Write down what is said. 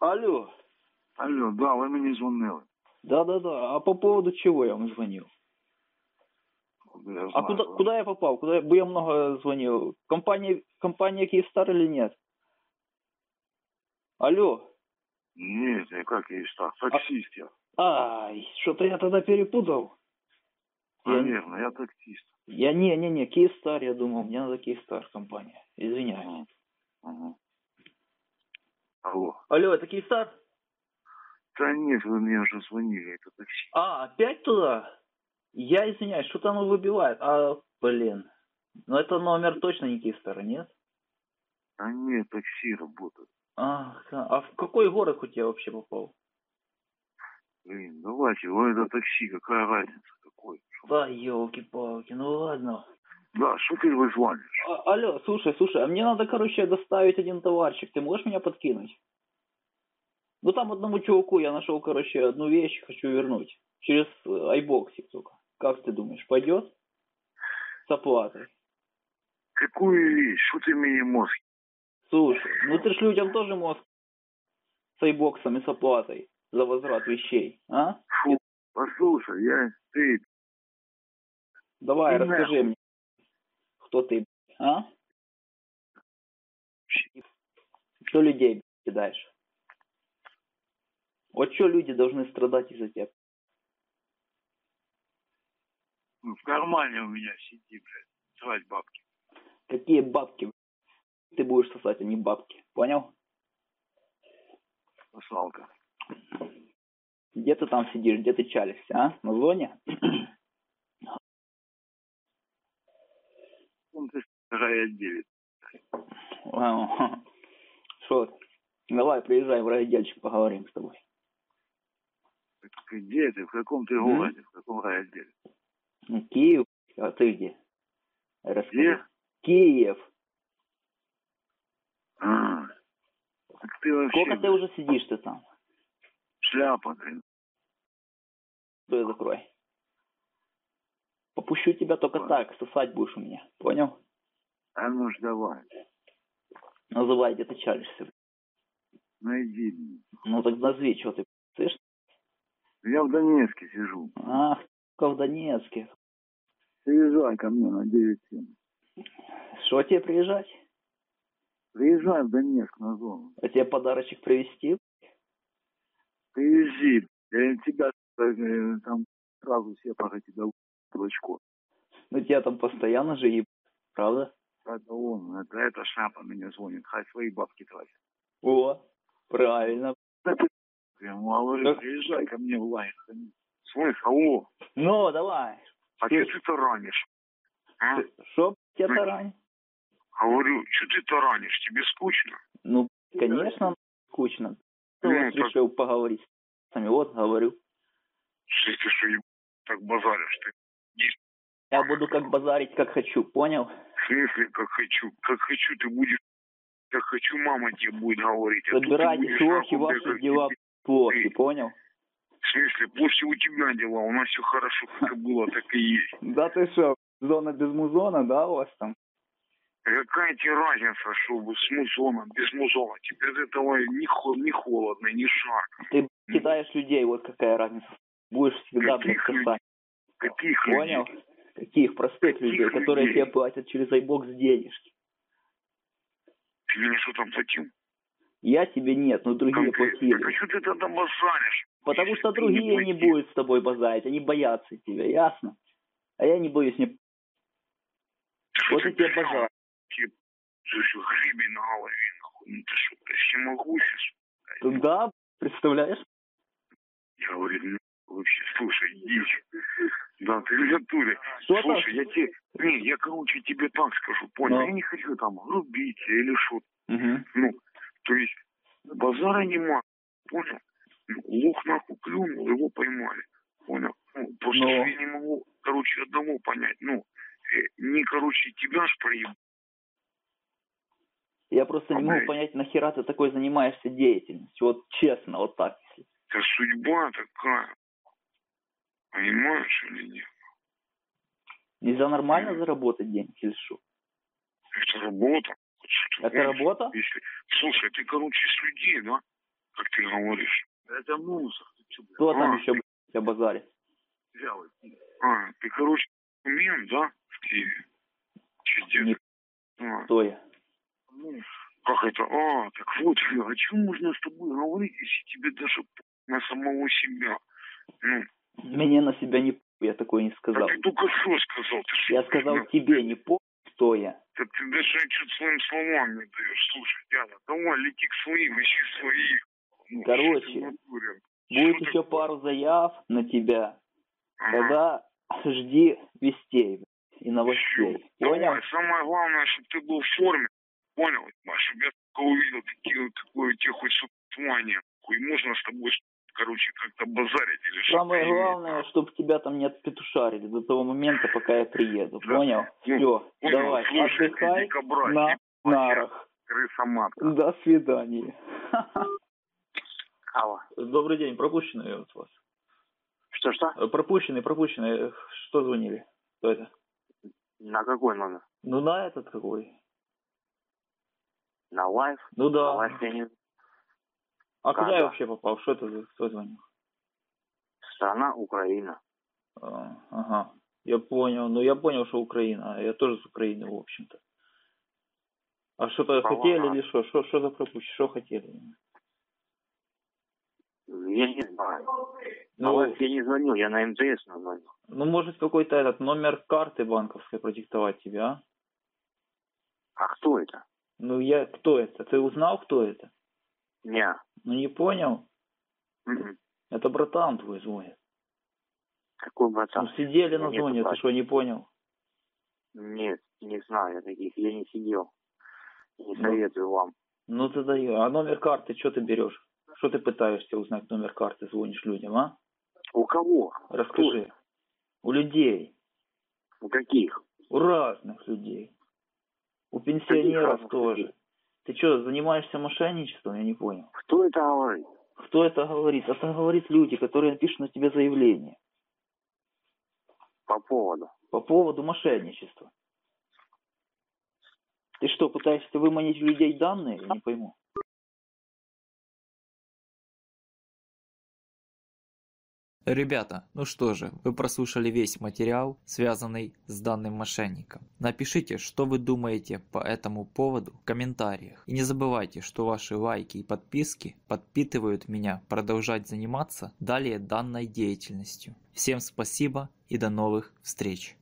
Алло. Алло, да, ви мені дзвонили. Да. А по поводу чего я вам звонил? Я А знаю, куда я попал? Бы я много звонил? Компания Киевстар или нет? Алло. Нет, я как я так, таксист я. Ай, что-то я тогда перепутал. Наверное, я таксист. Я не, Киевстар, я думал, мне надо Киевстар компания. Извиняюсь. Ага. Алло. Алло, это Киевстар? Да нет, вы мне уже звонили, это такси. А, опять туда? Я извиняюсь, что-то оно выбивает. Блин. Но это номер точно не Киевстара, нет? А нет, такси работает. А в какой город хоть я вообще попал? Блин, давайте, вы это такси, какая разница, какой? Да, елки-палки, ну ладно. Да, что ты вызванишь? Алло, слушай, а мне надо, короче, доставить один товарчик. Ты можешь меня подкинуть? Ну там одному чуваку я нашел, короче, одну вещь, хочу вернуть. Через айбоксик только. Как ты думаешь, пойдет? С оплатой. Какую вещь? Что ты мне мозг? Слушай, ну ты ж людям тоже мозг с айбоксом и с оплатой за возврат вещей, а? Фу, послушай, ты... Давай, Ты расскажи нахуй. мне, кто ты, а? Что людей кидаешь? Вот что люди должны страдать из-за тебя? В кармане у меня сиди, блядь, срать бабки. Какие бабки? Ты будешь сосать, а не бабки. Понял? Сосалка. Где ты там сидишь? Где ты чалишься, а? На зоне? Он ты райотделе. Что? Давай, приезжай в райотдельчик, поговорим с тобой. Где ты? В каком ты городе? В каком райотделе? Киев. А ты где? Расскажи. Где? Киев. Так ты вообще... Сколько ты уже сидишь-то там? Шляпа, блин. Стой, закрой. Попущу тебя только так, сосать будешь у меня. Понял? А ну ж давай. Называй, где ты чалишься. Найди меня. Ну так назови, что ты, слышишь? Я в Донецке сижу. Ах, в Донецке. Приезжай ко мне на 9-7. Что тебе приезжать? Приезжай в Донецк на зону. А тебе подарочек привезти? Приезжай. Я тебя там сразу все покатил до очко. Ну тебя там постоянно же еб... Правда? Это он, это эта шляпа меня звонит. Хай свои бабки тратит. О, правильно. Я говорю, приезжай ко мне в лайн. Слышь, алло. Ну, давай. А что ты таранишь? А? Что тебя таранишь? Говорю, что ты таранишь? Тебе скучно? Ну, конечно, скучно. Кто вас решил поговорить с нами? Вот, говорю. Ты что, так базаришь? Ты Я буду как базарить, как хочу, понял? В смысле, как хочу? Как хочу, ты будешь... Как хочу, мама тебе будет говорить. Собирайте плохи, ваши дела плохи, понял? В смысле, плохи у тебя дела, у нас все хорошо, как и было, так и есть. Да ты что, зона без музона, да, у вас там? Какая тебе разница, что с музоном, без музона? Тебе от этого ни холодно, ни жарко. Ты кидаешь людей, вот какая разница. Будешь всегда бросать. Каких понял? людей? Каких простых людей, которые тебе платят через айбокс денежки. Ты мне что там платил? Я тебе нет, но другие платили. Так а что ты тогда базаришь? Потому что другие не будут с тобой базарить, они боятся тебя, ясно? А я не боюсь, не... Вот и тебе базар. Гребень на голове, нахуй. Ну ты что, всемогущий? Да, представляешь? Я говорю, ну, вообще, слушай, дичь. Да, ты в натуре. Что-то... Слушай, я тебе... Не, я, короче, тебе так скажу, понял? Но... Я не хочу там грубить или что-то. Угу. Ну, то есть, базара нема, понял? Ну, лох нахуй клюнул, его поймали, понял? Ну, просто я не могу, короче, одного понять, ну, не, короче, тебя ж проебал. Я просто не могу понять, нахера ты такой занимаешься деятельностью. Вот честно, вот так. Это судьба такая. Понимаешь или нет? Нельзя нормально заработать деньги или что? Это работа. Это работа? Если... Слушай, ты, короче, с людей, да? как ты говоришь. Это мусор. Ты чё, блядь? Кто там А, еще, блядь, тебя базарит? Взял и ты, короче, мент, да, в Киеве? Чудес. Не А, кто я. мусор. как это? А, так вот, о чем можно с тобой говорить, если тебе даже на самого себя? Ну, Мне на себя не я такое не сказал. ты только что сказал. Ты что, Я сказал блядь, тебе не кто я. Так ты даже что-то своим словам не даешь. Слушай, дядя, давай лети к своим, ищи своих. Ну, Короче, что ты в натуре? Будет Что еще такое? пару заяв на тебя. Ага. Тогда жди вестей блядь, и новостей. Всё. Понял? Давай, самое главное, чтобы ты был в форме. Понял? Чтобы я только увидел такое у тебя хоть сутвание. Хуй можно с тобой, короче, как-то базарить или что-то. Самое главное, чтобы тебя там не отпетушарили до того момента, пока я приеду. Да. Понял? Ну, Все, понял. давай, Слушай, отдыхай дикобраз, на нарах. крыса-матка. До свидания. Алло. Добрый день, пропущенный от вас. Что? Пропущенный. Что звонили? Кто это? На какой номер? Ну на этот какой? На лайв? Ну На да. лайв я не... А куда я Когда? вообще попал? Что это за кто звонил? Страна Украина. Ага. Я понял. Ну я понял, что Украина. Я тоже с Украины, в общем-то. А что-то хотели или что? Что за пропущенный? Что хотели? Я не знаю. На Ну, лайв я не звонил, я на МТС звонил. ну может какой-то этот номер карты банковской продиктовать тебе, а? А кто это? Ну кто это? Ты узнал, кто это? Не. Ну не понял? М-м. Это братан твой звонит. Какой братан? Ну сидели на Нету зоне, ты брата. что, не понял? Нет, не знаю я таких. Я не сидел. Не Ну. советую вам. Ну ты даешь. А номер карты что ты берешь? Что ты пытаешься узнать номер карты, звонишь людям, а? У кого? Расскажи. У людей. У каких? У разных людей. У пенсионеров разных тоже. людей? Ты что, занимаешься мошенничеством? Я не понял. Кто это говорит? Кто это говорит? Это говорит люди, которые пишут на тебя заявление. По поводу. По поводу мошенничества. Ты что, пытаешься выманить у людей данные? Я не пойму. Ребята, ну что же, вы прослушали весь материал, связанный с данным мошенником. Напишите, что вы думаете по этому поводу в комментариях. И не забывайте, что ваши лайки и подписки подпитывают меня продолжать заниматься далее данной деятельностью. Всем спасибо и до новых встреч!